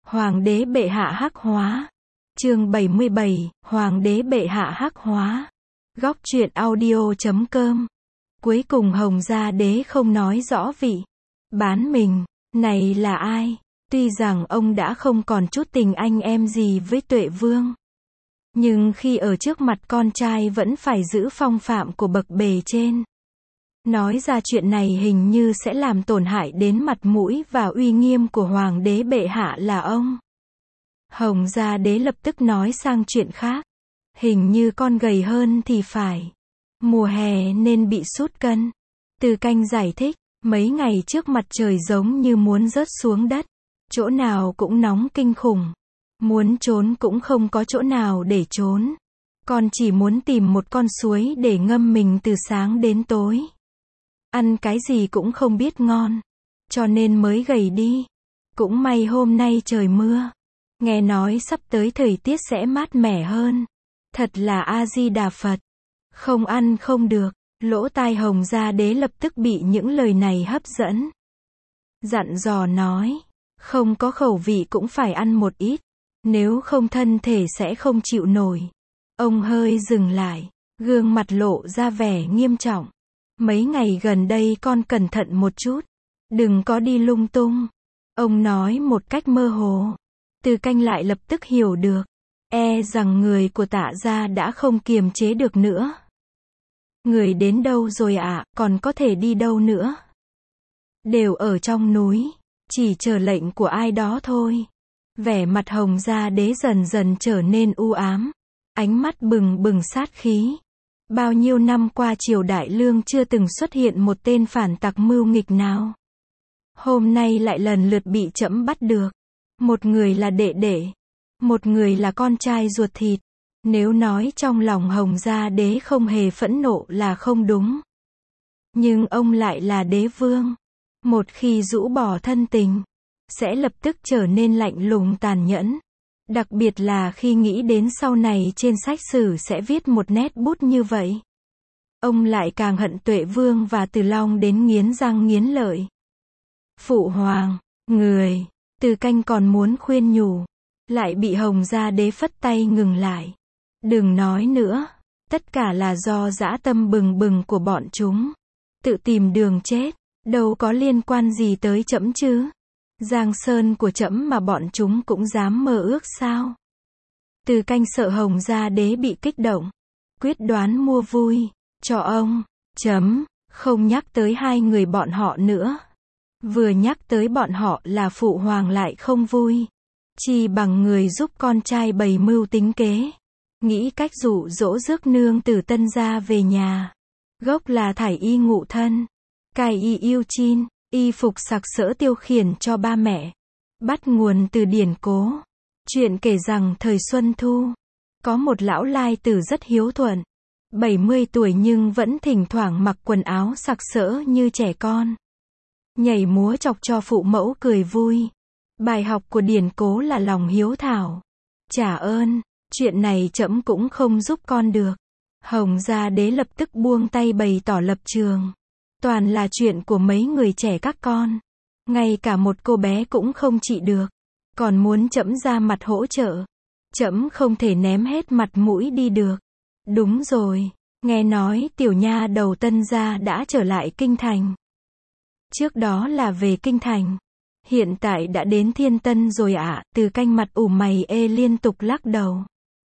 Hoàng đế bệ hạ hắc hóa. Chương 77, Hoàng đế bệ hạ hắc hóa. Góc truyện audio.com. Cuối cùng Hồng Gia Đế không nói rõ vị bán mình này là ai. Tuy rằng ông đã không còn chút tình anh em gì với Tuệ Vương, nhưng khi ở trước mặt con trai vẫn phải giữ phong phạm của bậc bề trên. Nói ra chuyện này hình như sẽ làm tổn hại đến mặt mũi và uy nghiêm của Hoàng đế bệ hạ là ông. Hồng Gia Đế lập tức nói sang chuyện khác. Hình như con gầy hơn thì phải. Mùa hè nên bị sút cân. Từ Canh giải thích, mấy ngày trước mặt trời giống như muốn rớt xuống đất. Chỗ nào cũng nóng kinh khủng. Muốn trốn cũng không có chỗ nào để trốn. Con chỉ muốn tìm một con suối để ngâm mình từ sáng đến tối. Ăn cái gì cũng không biết ngon. Cho nên mới gầy đi. Cũng may hôm nay trời mưa. Nghe nói sắp tới thời tiết sẽ mát mẻ hơn. Thật là A-di-đà Phật. Không ăn không được. Lỗ tai Hồng Gia Đế lập tức bị những lời này hấp dẫn. Dặn dò nói. Không có khẩu vị cũng phải ăn một ít. Nếu không thân thể sẽ không chịu nổi. Ông hơi dừng lại. Gương mặt lộ ra vẻ nghiêm trọng. Mấy ngày gần đây con cẩn thận một chút. Đừng có đi lung tung. Ông nói một cách mơ hồ. Từ Canh lại lập tức hiểu được. E rằng người của Tạ gia đã không kiềm chế được nữa. Người đến đâu rồi ạ, còn có thể đi đâu nữa? Đều ở trong núi. Chỉ chờ lệnh của ai đó thôi. Vẻ mặt Hồng Gia Đế dần dần trở nên u ám. Ánh mắt bừng bừng sát khí. Bao nhiêu năm qua triều Đại Lương chưa từng xuất hiện một tên phản tặc mưu nghịch nào. Hôm nay lại lần lượt bị trẫm bắt được. Một người là đệ đệ. Một người là con trai ruột thịt. Nếu nói trong lòng Hồng Gia Đế không hề phẫn nộ là không đúng. Nhưng ông lại là đế vương. Một khi rũ bỏ thân tình, sẽ lập tức trở nên lạnh lùng tàn nhẫn. Đặc biệt là khi nghĩ đến sau này trên sách sử sẽ viết một nét bút như vậy. Ông lại càng hận Tuệ Vương và Từ Long đến nghiến răng nghiến lợi. Phụ hoàng, người, Từ Canh còn muốn khuyên nhủ. Lại bị Hồng Gia Đế phất tay ngừng lại. Đừng nói nữa. Tất cả là do dã tâm bừng bừng của bọn chúng. Tự tìm đường chết. Đâu có liên quan gì tới trẫm chứ. Giang sơn của trẫm mà bọn chúng cũng dám mơ ước sao. Từ Canh sợ Hồng Gia Đế bị kích động. Quyết đoán mua vui. Cho ông. Chấm. Không nhắc tới hai người bọn họ nữa. Vừa nhắc tới bọn họ là phụ hoàng lại không vui. Chỉ bằng người giúp con trai bày mưu tính kế. Nghĩ cách dụ dỗ rước nương từ Tân gia về nhà. Gốc là thải y ngụ thân. Cài y yêu chin. Y phục sặc sỡ tiêu khiển cho ba mẹ. Bắt nguồn từ điển cố. Chuyện kể rằng thời Xuân Thu. Có một lão lai tử rất hiếu thuận. 70 tuổi nhưng vẫn thỉnh thoảng mặc quần áo sặc sỡ như trẻ con. Nhảy múa chọc cho phụ mẫu cười vui. Bài học của điển cố là lòng hiếu thảo. Trả ơn, chuyện này trẫm cũng không giúp con được. Hồng Gia Đế lập tức buông tay bày tỏ lập trường. Toàn là chuyện của mấy người trẻ các con. Ngay cả một cô bé cũng không trị được. Còn muốn trẫm ra mặt hỗ trợ. Trẫm không thể ném hết mặt mũi đi được. Đúng rồi, nghe nói tiểu nha đầu Tân gia đã trở lại kinh thành. Trước đó là về kinh thành. Hiện tại đã đến Thiên Tân rồi ạ. Từ Canh mặt ủ mày ê liên tục lắc đầu.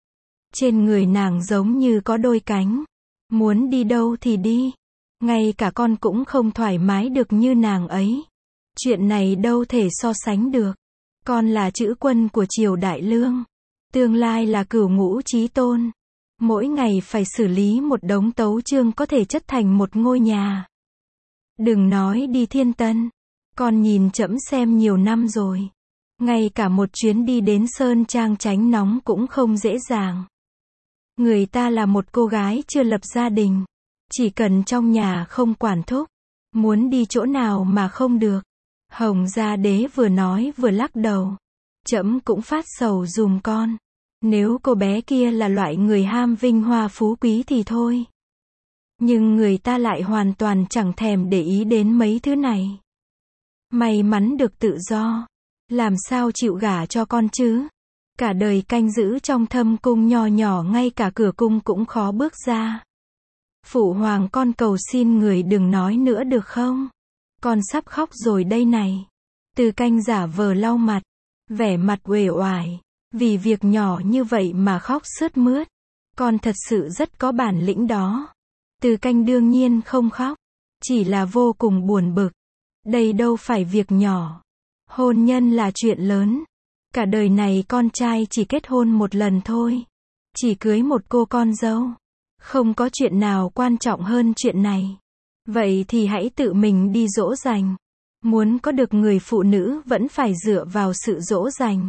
Trên người nàng giống như có đôi cánh. Muốn đi đâu thì đi. Ngay cả con cũng không thoải mái được như nàng ấy. Chuyện này đâu thể so sánh được. Con là chữ quân của triều Đại Lương. Tương lai là cửu ngũ chí tôn. Mỗi ngày phải xử lý một đống tấu chương có thể chất thành một ngôi nhà. Đừng nói đi Thiên Tân. Con nhìn trẫm xem nhiều năm rồi. Ngay cả một chuyến đi đến Sơn Trang tránh nóng cũng không dễ dàng. Người ta là một cô gái chưa lập gia đình. Chỉ cần trong nhà không quản thúc. Muốn đi chỗ nào mà không được. Hồng Gia Đế vừa nói vừa lắc đầu. Trẫm cũng phát sầu dùm con. Nếu cô bé kia là loại người ham vinh hoa phú quý thì thôi. Nhưng người ta lại hoàn toàn chẳng thèm để ý đến mấy thứ này. May mắn được tự do. Làm sao chịu gả cho con chứ? Cả đời canh giữ trong thâm cung nho nhỏ, ngay cả cửa cung cũng khó bước ra. Phụ hoàng, con cầu xin người đừng nói nữa được không? Con sắp khóc rồi đây này. Từ Canh giả vờ lau mặt, vẻ mặt uể oải. Vì việc nhỏ như vậy mà khóc sướt mướt. Con thật sự rất có bản lĩnh đó. Từ Canh đương nhiên không khóc, chỉ là vô cùng buồn bực. Đây đâu phải việc nhỏ. Hôn nhân là chuyện lớn. Cả đời này con trai chỉ kết hôn một lần thôi. Chỉ cưới một cô con dâu. Không có chuyện nào quan trọng hơn chuyện này. Vậy thì hãy tự mình đi dỗ dành. Muốn có được người phụ nữ vẫn phải dựa vào sự dỗ dành.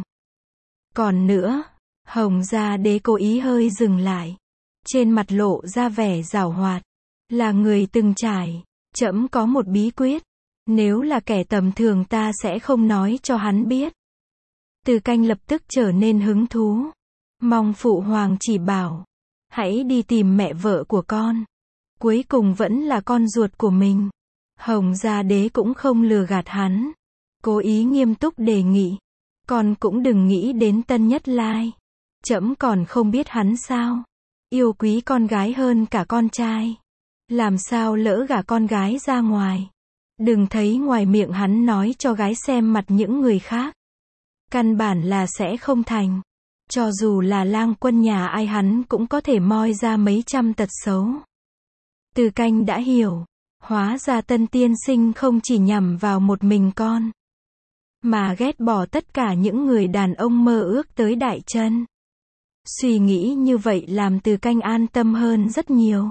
Còn nữa, Hồng Gia Đế cố ý hơi dừng lại. Trên mặt lộ ra vẻ giảo hoạt. Là người từng trải. Trẫm có một bí quyết. Nếu là kẻ tầm thường ta sẽ không nói cho hắn biết. Từ Canh lập tức trở nên hứng thú. Mong phụ hoàng chỉ bảo. Hãy đi tìm mẹ vợ của con. Cuối cùng vẫn là con ruột của mình. Hồng Gia Đế cũng không lừa gạt hắn. Cố ý nghiêm túc đề nghị. Con cũng đừng nghĩ đến Tân Nhất Lai. Trẫm còn không biết hắn sao. Yêu quý con gái hơn cả con trai. Làm sao lỡ gả con gái ra ngoài. Đừng thấy ngoài miệng hắn nói cho gái xem mặt những người khác. Căn bản là sẽ không thành. Cho dù là lang quân nhà ai hắn cũng có thể moi ra mấy trăm tật xấu. Từ Canh đã hiểu. Hóa ra Tân tiên sinh không chỉ nhằm vào một mình con. Mà ghét bỏ tất cả những người đàn ông mơ ước tới Đại Trân. Suy nghĩ như vậy làm Từ Canh an tâm hơn rất nhiều.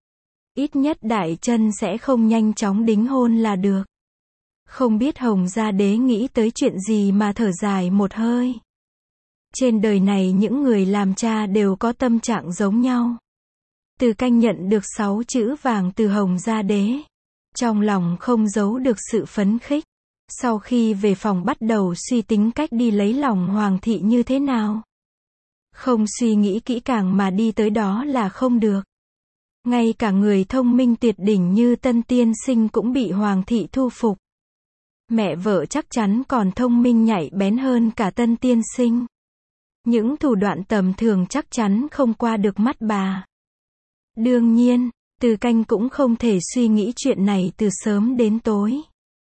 Ít nhất Đại Trân sẽ không nhanh chóng đính hôn là được. Không biết Hồng Gia Đế nghĩ tới chuyện gì mà thở dài một hơi. Trên đời này những người làm cha đều có tâm trạng giống nhau. Từ Canh nhận được 6 chữ vàng từ Hồng Gia Đế. Trong lòng không giấu được sự phấn khích. Sau khi về phòng bắt đầu suy tính cách đi lấy lòng hoàng thị như thế nào. Không suy nghĩ kỹ càng mà đi tới đó là không được. Ngay cả người thông minh tuyệt đỉnh như Tân tiên sinh cũng bị hoàng thị thu phục. Mẹ vợ chắc chắn còn thông minh nhạy bén hơn cả Tân tiên sinh. Những thủ đoạn tầm thường chắc chắn không qua được mắt bà. Đương nhiên, Từ Canh cũng không thể suy nghĩ chuyện này từ sớm đến tối.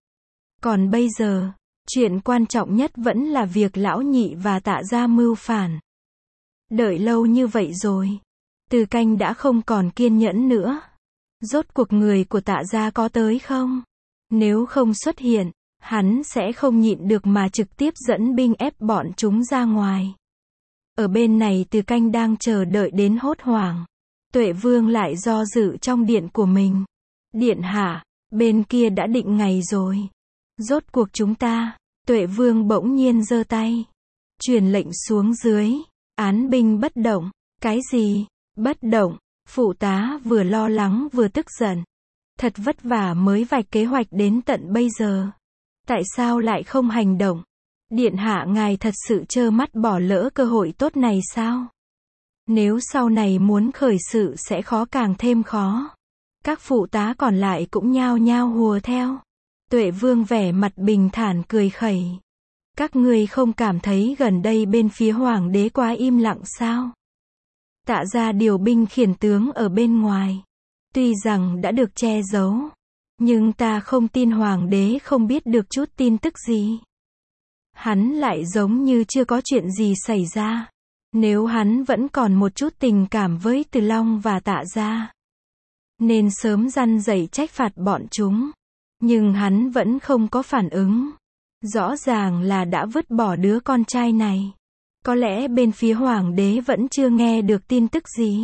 Còn bây giờ, chuyện quan trọng nhất vẫn là việc lão nhị và Tạ gia mưu phản. Đợi lâu như vậy rồi. Từ Canh đã không còn kiên nhẫn nữa. Rốt cuộc người của Tạ gia có tới không? Nếu không xuất hiện, hắn sẽ không nhịn được mà trực tiếp dẫn binh ép bọn chúng ra ngoài. Ở bên này Từ Canh đang chờ đợi đến hốt hoảng. Tuệ Vương lại do dự trong điện của mình. Điện hạ, bên kia đã định ngày rồi. Rốt cuộc chúng ta. Tuệ Vương bỗng nhiên giơ tay. Truyền lệnh xuống dưới. Án binh bất động. Cái gì? Bất động. Phụ tá vừa lo lắng vừa tức giận. Thật vất vả mới vạch kế hoạch đến tận bây giờ. Tại sao lại không hành động? Điện hạ ngài thật sự trơ mắt bỏ lỡ cơ hội tốt này sao? Nếu sau này muốn khởi sự sẽ khó càng thêm khó. Các phụ tá còn lại cũng nhao nhao hùa theo. Tuệ Vương vẻ mặt bình thản cười khẩy. Các ngươi không cảm thấy gần đây bên phía hoàng đế quá im lặng sao? Tạ gia điều binh khiển tướng ở bên ngoài. Tuy rằng đã được che giấu, nhưng ta không tin hoàng đế không biết được chút tin tức gì. Hắn lại giống như chưa có chuyện gì xảy ra. Nếu hắn vẫn còn một chút tình cảm với Từ Long và Tạ gia, nên sớm răn dạy trách phạt bọn chúng. Nhưng hắn vẫn không có phản ứng. Rõ ràng là đã vứt bỏ đứa con trai này. Có lẽ bên phía hoàng đế vẫn chưa nghe được tin tức gì.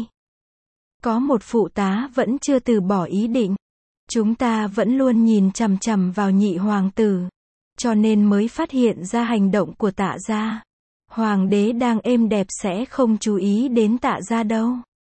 Có một phụ tá vẫn chưa từ bỏ ý định. Chúng ta vẫn luôn nhìn chằm chằm vào nhị hoàng tử. Cho nên mới phát hiện ra hành động của Tạ gia. Hoàng đế đang êm đẹp sẽ không chú ý đến Tạ gia đâu.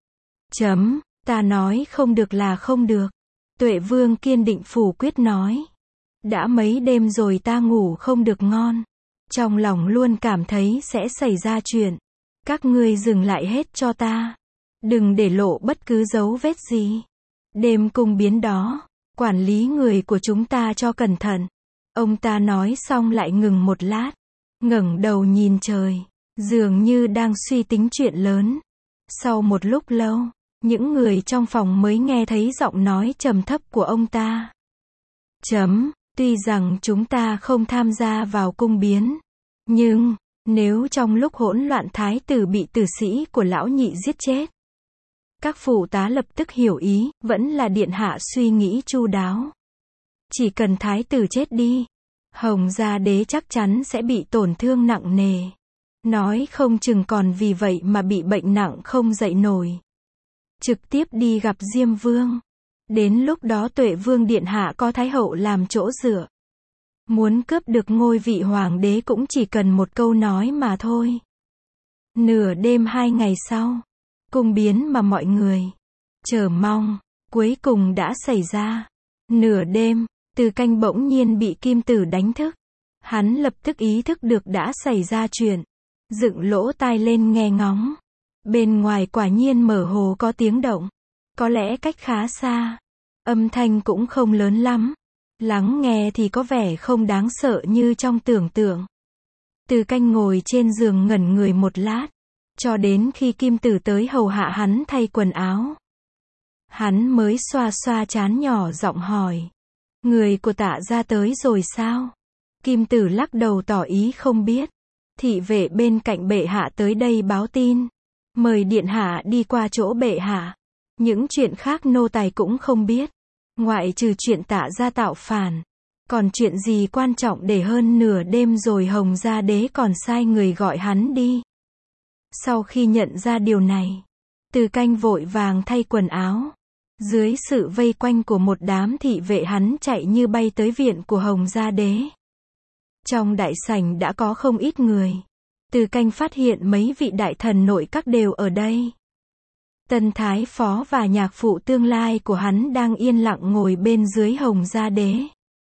Ta nói không được là không được. Tuệ Vương kiên định phủ quyết nói. Đã mấy đêm rồi ta ngủ không được ngon. Trong lòng luôn cảm thấy sẽ xảy ra chuyện. Các ngươi dừng lại hết cho ta. Đừng để lộ bất cứ dấu vết gì. Đêm cung biến đó, quản lý người của chúng ta cho cẩn thận. Ông ta nói xong lại ngừng một lát. ngẩng đầu nhìn trời, dường như đang suy tính chuyện lớn. Sau một lúc lâu, những người trong phòng mới nghe thấy giọng nói trầm thấp của ông ta. Tuy rằng chúng ta không tham gia vào cung biến, nhưng, nếu trong lúc hỗn loạn thái tử bị tử sĩ của lão nhị giết chết, các phụ tá lập tức hiểu ý, vẫn là điện hạ suy nghĩ chu đáo. Chỉ cần thái tử chết đi, Hồng Gia Đế chắc chắn sẽ bị tổn thương nặng nề. Nói không chừng còn vì vậy mà bị bệnh nặng không dậy nổi. Trực tiếp đi gặp Diêm Vương. Đến lúc đó Tuệ Vương điện hạ có Thái hậu làm chỗ dựa. Muốn cướp được ngôi vị hoàng đế cũng chỉ cần một câu nói mà thôi. Nửa đêm 2 ngày sau, cung biến mà mọi người chờ mong, cuối cùng đã xảy ra. Nửa đêm, Từ Canh bỗng nhiên bị Kim Tử đánh thức. Hắn lập tức ý thức được đã xảy ra chuyện. Dựng lỗ tai lên nghe ngóng. Bên ngoài quả nhiên mơ hồ có tiếng động. Có lẽ cách khá xa. Âm thanh cũng không lớn lắm. Lắng nghe thì có vẻ không đáng sợ như trong tưởng tượng. Từ Canh ngồi trên giường ngẩn người một lát. Cho đến khi Kim Tử tới hầu hạ hắn thay quần áo. Hắn mới xoa xoa trán nhỏ giọng hỏi. Người của Tạ gia tới rồi sao? Kim Tử lắc đầu tỏ ý không biết. Thị vệ bên cạnh bệ hạ tới đây báo tin. Mời điện hạ đi qua chỗ bệ hạ. Những chuyện khác nô tài cũng không biết. Ngoại trừ chuyện Tạ gia tạo phản. Còn chuyện gì quan trọng để hơn nửa đêm rồi Hồng Gia Đế còn sai người gọi hắn đi. Sau khi nhận ra điều này, Từ Canh vội vàng thay quần áo. Dưới sự vây quanh của một đám thị vệ hắn chạy như bay tới viện của Hồng Gia Đế. Trong đại sảnh đã có không ít người. Từ Canh phát hiện mấy vị đại thần nội các đều ở đây. Tân Thái Phó và nhạc phụ tương lai của hắn đang yên lặng ngồi bên dưới Hồng Gia Đế.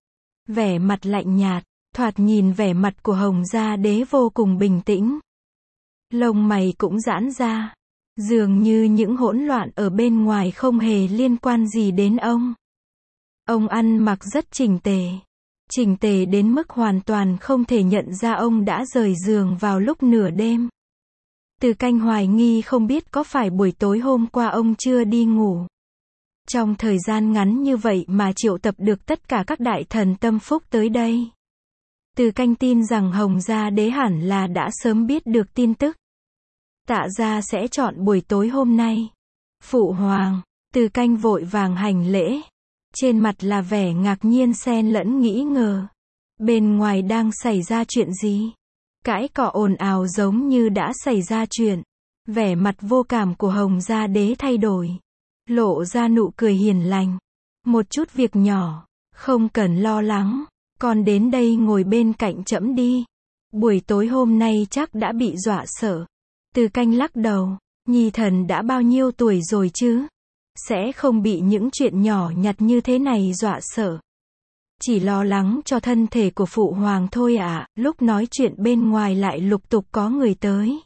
Vẻ mặt lạnh nhạt, thoạt nhìn vẻ mặt của Hồng Gia Đế vô cùng bình tĩnh. Lông mày cũng giãn ra. Dường như những hỗn loạn ở bên ngoài không hề liên quan gì đến ông. Ông ăn mặc rất chỉnh tề. Chỉnh tề đến mức hoàn toàn không thể nhận ra ông đã rời giường vào lúc nửa đêm. Từ Canh hoài nghi không biết có phải buổi tối hôm qua ông chưa đi ngủ. Trong thời gian ngắn như vậy mà triệu tập được tất cả các đại thần tâm phúc tới đây. Từ Canh tin rằng Hồng Gia Đế hẳn là đã sớm biết được tin tức. Tạ gia sẽ chọn buổi tối hôm nay. Phụ hoàng, Từ Canh vội vàng hành lễ. Trên mặt là vẻ ngạc nhiên xen lẫn nghĩ ngờ. Bên ngoài đang xảy ra chuyện gì? Cãi cọ ồn ào giống như đã xảy ra chuyện. Vẻ mặt vô cảm của Hồng Gia Đế thay đổi. Lộ ra nụ cười hiền lành. Một chút việc nhỏ, không cần lo lắng. Con đến đây ngồi bên cạnh trẫm đi. Buổi tối hôm nay chắc đã bị dọa sợ. Từ Canh lắc đầu. Nhi thần đã bao nhiêu tuổi rồi chứ? Sẽ không bị những chuyện nhỏ nhặt như thế này dọa sợ. Chỉ lo lắng cho thân thể của phụ hoàng thôi ạ. Lúc nói chuyện bên ngoài lại lục tục có người tới.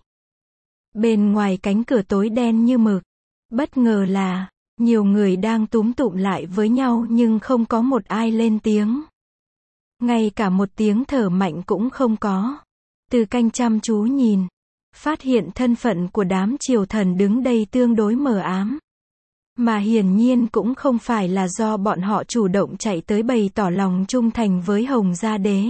Bên ngoài cánh cửa tối đen như mực. Bất ngờ là, nhiều người đang túm tụm lại với nhau nhưng không có một ai lên tiếng. Ngay cả một tiếng thở mạnh cũng không có. Từ Canh chăm chú nhìn. Phát hiện thân phận của đám triều thần đứng đây tương đối mờ ám. Mà hiển nhiên cũng không phải là do bọn họ chủ động chạy tới bày tỏ lòng trung thành với Hồng Gia Đế.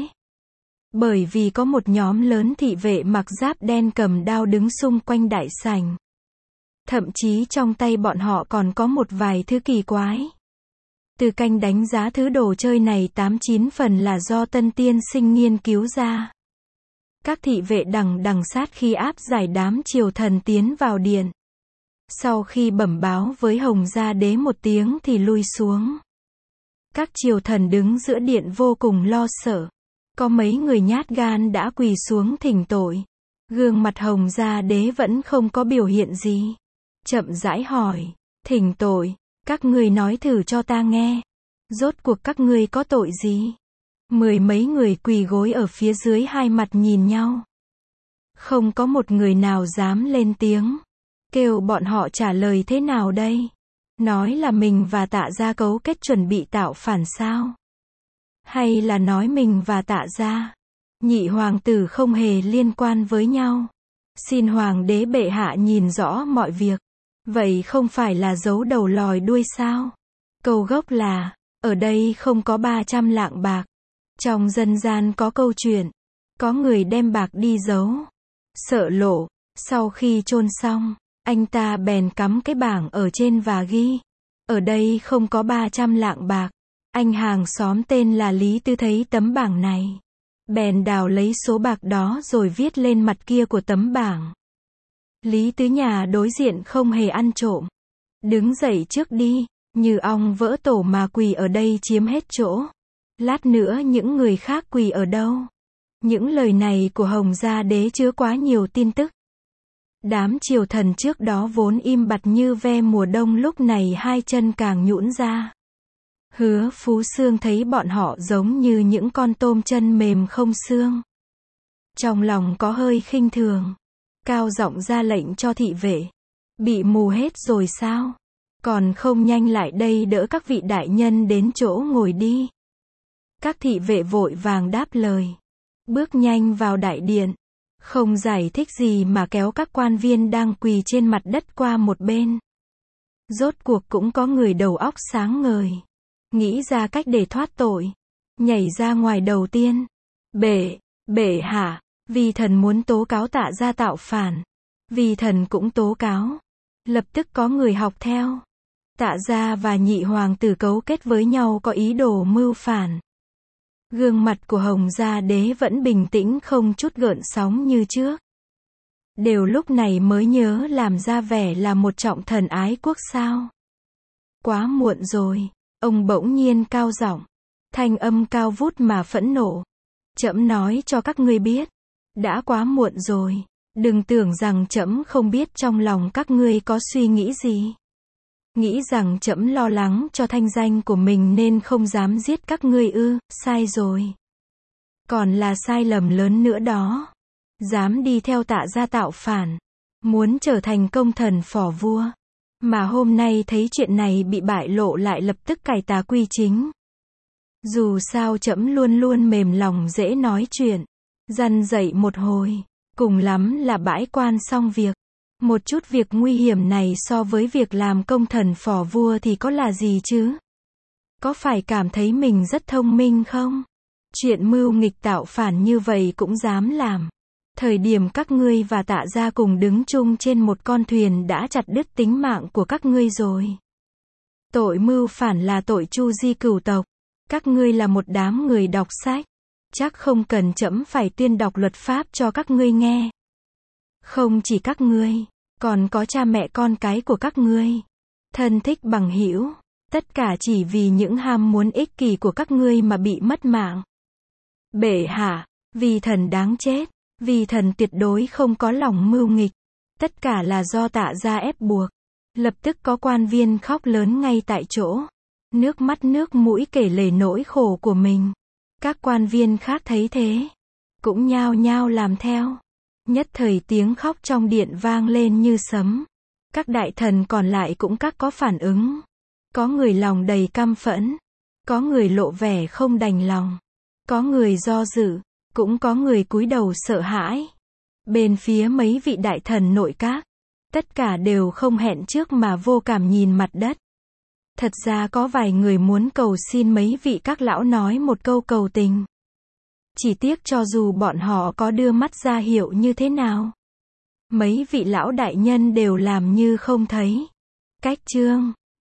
Bởi vì có một nhóm lớn thị vệ mặc giáp đen cầm đao đứng xung quanh đại sảnh. Thậm chí trong tay bọn họ còn có một vài thứ kỳ quái. Từ Canh đánh giá thứ đồ chơi này 89 phần là do Tân Tiên Sinh nghiên cứu ra. Các thị vệ đằng sát khi áp giải đám triều thần tiến vào điện. Sau khi bẩm báo với Hồng Gia Đế một tiếng thì lui xuống. Các triều thần đứng giữa điện vô cùng lo sợ. Có mấy người nhát gan đã quỳ xuống thỉnh tội. Gương mặt Hồng Gia Đế vẫn không có biểu hiện gì. Chậm rãi hỏi, thỉnh tội, các ngươi nói thử cho ta nghe. Rốt cuộc các ngươi có tội gì? Mười mấy người quỳ gối ở phía dưới hai mặt nhìn nhau. Không có một người nào dám lên tiếng. Kêu bọn họ trả lời thế nào đây? Nói là mình và Tạ gia cấu kết chuẩn bị tạo phản sao? Hay là nói mình và Tạ gia nhị hoàng tử không hề liên quan với nhau. Xin hoàng đế bệ hạ nhìn rõ mọi việc. Vậy không phải là giấu đầu lòi đuôi sao? Câu gốc là, ở đây không có 300 lạng bạc. Trong dân gian có câu chuyện, có người đem bạc đi giấu, sợ lộ, sau khi chôn xong, anh ta bèn cắm cái bảng ở trên và ghi, ở đây không có 300 lạng bạc. Anh hàng xóm tên là Lý Tứ thấy tấm bảng này, bèn đào lấy số bạc đó rồi viết lên mặt kia của tấm bảng. Lý Tứ nhà đối diện không hề ăn trộm. Đứng dậy trước đi, như ong vỡ tổ mà quỳ ở đây chiếm hết chỗ. Lát nữa những người khác quỳ ở đâu? Những lời này của Hồng Gia Đế chứa quá nhiều tin tức. Đám triều thần trước đó vốn im bặt như ve mùa đông lúc này hai chân càng nhũn ra. Hứa Phú Xương thấy bọn họ giống như những con tôm chân mềm không xương. Trong lòng có hơi khinh thường. Cao giọng ra lệnh cho thị vệ. Bị mù hết rồi sao? Còn không nhanh lại đây đỡ các vị đại nhân đến chỗ ngồi đi. Các thị vệ vội vàng đáp lời. Bước nhanh vào đại điện. Không giải thích gì mà kéo các quan viên đang quỳ trên mặt đất qua một bên. Rốt cuộc cũng có người đầu óc sáng ngời. Nghĩ ra cách để thoát tội. Nhảy ra ngoài đầu tiên. Bệ hạ, vì thần muốn tố cáo Tạ gia tạo phản. Vì thần cũng tố cáo. Lập tức có người học theo. Tạ gia và nhị hoàng tử cấu kết với nhau có ý đồ mưu phản. Gương mặt của Hồng Gia Đế vẫn bình tĩnh không chút gợn sóng như trước. Đều lúc này mới nhớ làm ra vẻ là một trọng thần ái quốc sao. Quá muộn rồi, ông bỗng nhiên cao giọng, thanh âm cao vút mà phẫn nộ. Trẫm nói cho các ngươi biết, đã quá muộn rồi, đừng tưởng rằng trẫm không biết trong lòng các ngươi có suy nghĩ gì. Nghĩ rằng trẫm lo lắng cho thanh danh của mình nên không dám giết các ngươi ư? Sai rồi. Còn là sai lầm lớn nữa đó. Dám đi theo Tạ gia tạo phản, muốn trở thành công thần phò vua. Mà hôm nay thấy chuyện này bị bại lộ lại lập tức cải tà quy chính. Dù sao trẫm luôn luôn mềm lòng dễ nói chuyện, răn dạy một hồi, cùng lắm là bãi quan xong việc. Một chút việc nguy hiểm này so với việc làm công thần phò vua thì có là gì chứ? Có phải cảm thấy mình rất thông minh không? Chuyện mưu nghịch tạo phản như vậy cũng dám làm. Thời điểm các ngươi và Tạ gia cùng đứng chung trên một con thuyền đã chặt đứt tính mạng của các ngươi rồi. Tội mưu phản là tội chu di cửu tộc. Các ngươi là một đám người đọc sách. Chắc không cần trẫm phải tuyên đọc luật pháp cho các ngươi nghe. Không chỉ các ngươi, còn có cha mẹ con cái của các ngươi, thân thích bằng hữu, tất cả chỉ vì những ham muốn ích kỷ của các ngươi mà bị mất mạng. Bệ hạ, vì thần đáng chết, vì thần tuyệt đối không có lòng mưu nghịch, tất cả là do Tạ gia ép buộc. Lập tức có quan viên khóc lớn ngay tại chỗ, nước mắt nước mũi kể lể nỗi khổ của mình. Các quan viên khác thấy thế, cũng nhao nhao làm theo. Nhất thời tiếng khóc trong điện vang lên như sấm. Các đại thần còn lại cũng các có phản ứng. Có người lòng đầy căm phẫn, có người lộ vẻ không đành lòng, có người do dự, cũng có người cúi đầu sợ hãi. Bên phía mấy vị đại thần nội các, tất cả đều không hẹn trước mà vô cảm nhìn mặt đất. Thật ra có vài người muốn cầu xin mấy vị các lão nói một câu cầu tình. Chỉ tiếc cho dù bọn họ có đưa mắt ra hiệu như thế nào, mấy vị lão đại nhân đều làm như không thấy. Cách chương